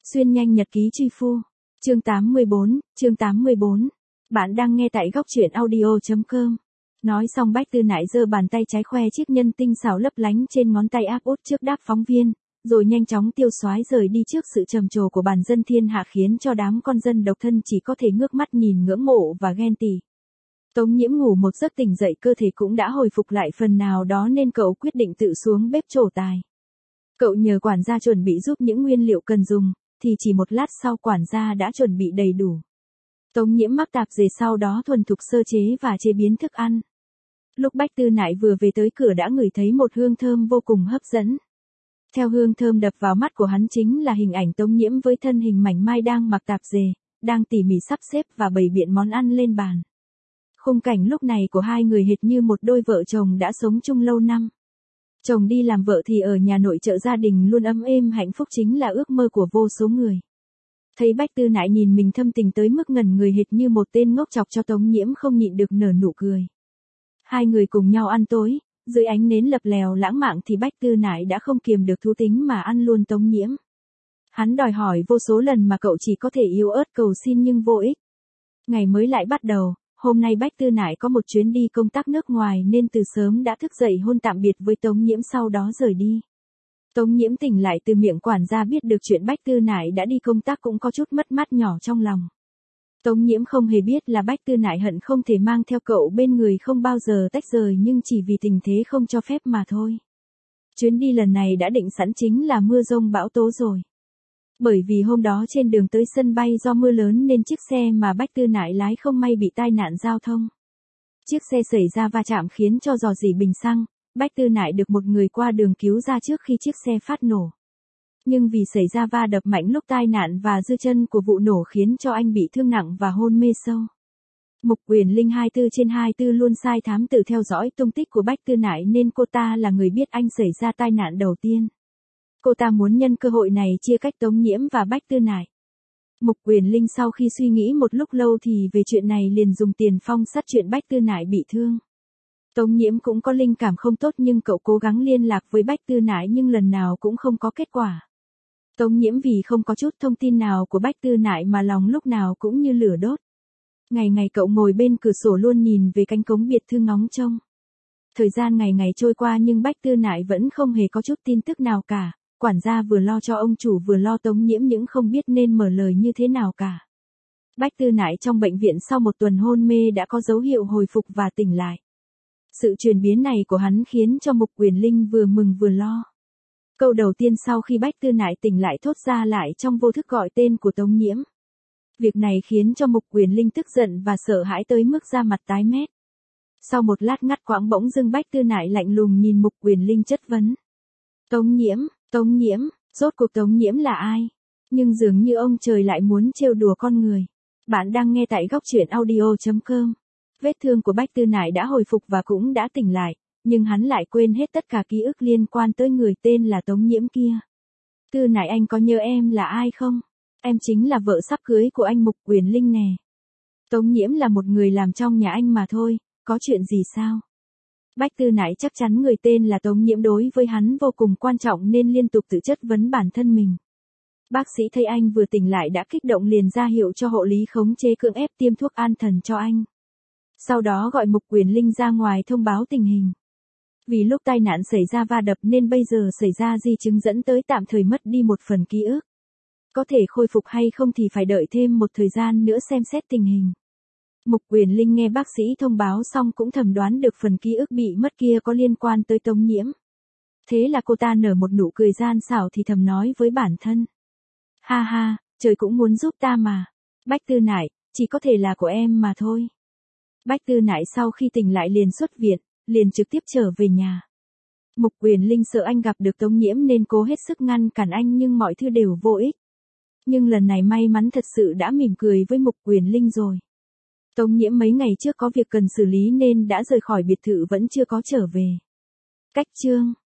Xuyên nhanh nhật ký truy phu. Chương 84. Bạn đang nghe tại góc truyện audio.com. Nói xong Bách Tư Nại giơ bàn tay trái khoe chiếc nhân tinh xảo lấp lánh trên ngón tay áp út trước đáp phóng viên, rồi nhanh chóng tiêu xoái rời đi trước sự trầm trồ của bản dân thiên hạ, khiến cho đám con dân độc thân chỉ có thể ngước mắt nhìn ngưỡng mộ và ghen tị. Tống Nhiễm ngủ một giấc tỉnh dậy cơ thể cũng đã hồi phục lại phần nào đó nên cậu quyết định tự xuống bếp trổ tài. Cậu nhờ quản gia chuẩn bị giúp những nguyên liệu cần dùng, thì chỉ một lát sau quản gia đã chuẩn bị đầy đủ. Tống Nhiễm mắc tạp dề sau đó thuần thục sơ chế và chế biến thức ăn. Lúc Bách Tư Nại vừa về tới cửa đã ngửi thấy một hương thơm vô cùng hấp dẫn. Theo hương thơm đập vào mắt của hắn chính là hình ảnh Tống Nhiễm với thân hình mảnh mai đang mặc tạp dề, đang tỉ mỉ sắp xếp và bày biện món ăn lên bàn. Khung cảnh lúc này của hai người hệt như một đôi vợ chồng đã sống chung lâu năm. Chồng đi làm vợ thì ở nhà nội trợ, gia đình luôn ấm êm hạnh phúc chính là ước mơ của vô số người. Thấy Bách Tư Nại nhìn mình thâm tình tới mức ngẩn người hệt như một tên ngốc chọc cho Tống Nhiễm không nhịn được nở nụ cười. Hai người cùng nhau ăn tối, dưới ánh nến lập lèo lãng mạn thì Bách Tư Nại đã không kiềm được thú tính mà ăn luôn Tống Nhiễm. Hắn đòi hỏi vô số lần mà cậu chỉ có thể yếu ớt cầu xin nhưng vô ích. Ngày mới lại bắt đầu. Hôm nay Bách Tư Nại có một chuyến đi công tác nước ngoài nên từ sớm đã thức dậy hôn tạm biệt với Tống Nhiễm, sau đó rời đi. Tống Nhiễm tỉnh lại từ miệng quản gia biết được chuyện Bách Tư Nại đã đi công tác cũng có chút mất mát nhỏ trong lòng. Tống Nhiễm không hề biết là Bách Tư Nại hận không thể mang theo cậu bên người không bao giờ tách rời, nhưng chỉ vì tình thế không cho phép mà thôi. Chuyến đi lần này đã định sẵn chính là mưa dông bão tố rồi. Bởi vì hôm đó trên đường tới sân bay do mưa lớn nên chiếc xe mà Bách Tư Nại lái không may bị tai nạn giao thông. Chiếc xe xảy ra va chạm khiến cho rò rỉ bình xăng, Bách Tư Nại được một người qua đường cứu ra trước khi chiếc xe phát nổ. Nhưng vì xảy ra va đập mạnh lúc tai nạn và dư chân của vụ nổ khiến cho anh bị thương nặng và hôn mê sâu. Mục Quyền Linh 24/24 luôn sai thám tử theo dõi tung tích của Bách Tư Nại nên cô ta là người biết anh xảy ra tai nạn đầu tiên. Cô ta muốn nhân cơ hội này chia cách Tống Nhiễm và Bách Tư Nại. Mục Quyền Linh sau khi suy nghĩ một lúc lâu thì về chuyện này liền dùng tiền phong sát chuyện Bách Tư Nại bị thương. Tống Nhiễm cũng có linh cảm không tốt nhưng cậu cố gắng liên lạc với Bách Tư Nại nhưng lần nào cũng không có kết quả. Tống Nhiễm vì không có chút thông tin nào của Bách Tư Nại mà lòng lúc nào cũng như lửa đốt. Ngày ngày cậu ngồi bên cửa sổ luôn nhìn về cánh cổng biệt thự ngóng trông. Thời gian ngày ngày trôi qua nhưng Bách Tư Nại vẫn không hề có chút tin tức nào cả. Quản gia vừa lo cho ông chủ vừa lo Tống Nhiễm nhưng không biết nên mở lời như thế nào cả. Bách Tư Nại trong bệnh viện sau một tuần hôn mê đã có dấu hiệu hồi phục và tỉnh lại. Sự chuyển biến này của hắn khiến cho Mục Quyền Linh vừa mừng vừa lo. Câu đầu tiên sau khi Bách Tư Nại tỉnh lại thốt ra lại trong vô thức gọi tên của Tống Nhiễm. Việc này khiến cho Mục Quyền Linh tức giận và sợ hãi tới mức da mặt tái mét. Sau một lát ngắt quãng bỗng dưng Bách Tư Nại lạnh lùng nhìn Mục Quyền Linh chất vấn. Tống Nhiễm, rốt cuộc Tống Nhiễm là ai? Nhưng dường như ông trời lại muốn trêu đùa con người. Bạn đang nghe tại góc truyện audio.com. Vết thương của Bách Tư Nại đã hồi phục và cũng đã tỉnh lại, nhưng hắn lại quên hết tất cả ký ức liên quan tới người tên là Tống Nhiễm kia. Tư Nại, anh có nhớ em là ai không? Em chính là vợ sắp cưới của anh Mục Quyền Linh nè. Tống Nhiễm là một người làm trong nhà anh mà thôi, có chuyện gì sao? Bách Tư Nại chắc chắn người tên là Tống Nhiễm đối với hắn vô cùng quan trọng nên liên tục tự chất vấn bản thân mình. Bác sĩ thấy anh vừa tỉnh lại đã kích động liền ra hiệu cho hộ lý khống chế cưỡng ép tiêm thuốc an thần cho anh. Sau đó gọi Mục Quyền Linh ra ngoài thông báo tình hình. Vì lúc tai nạn xảy ra va đập nên bây giờ xảy ra di chứng dẫn tới tạm thời mất đi một phần ký ức. Có thể khôi phục hay không thì phải đợi thêm một thời gian nữa xem xét tình hình. Mục Quyền Linh nghe bác sĩ thông báo xong cũng thầm đoán được phần ký ức bị mất kia có liên quan tới Tống Nhiễm. Thế là cô ta nở một nụ cười gian xảo thì thầm nói với bản thân. Ha ha, trời cũng muốn giúp ta mà. Bách Tư Nại, chỉ có thể là của em mà thôi. Bách Tư Nại sau khi tỉnh lại liền xuất viện, liền trực tiếp trở về nhà. Mục Quyền Linh sợ anh gặp được Tống Nhiễm nên cố hết sức ngăn cản anh nhưng mọi thứ đều vô ích. Nhưng lần này may mắn thật sự đã mỉm cười với Mục Quyền Linh rồi. Tống Nhiễm mấy ngày trước có việc cần xử lý nên đã rời khỏi biệt thự vẫn chưa có trở về. Cách chương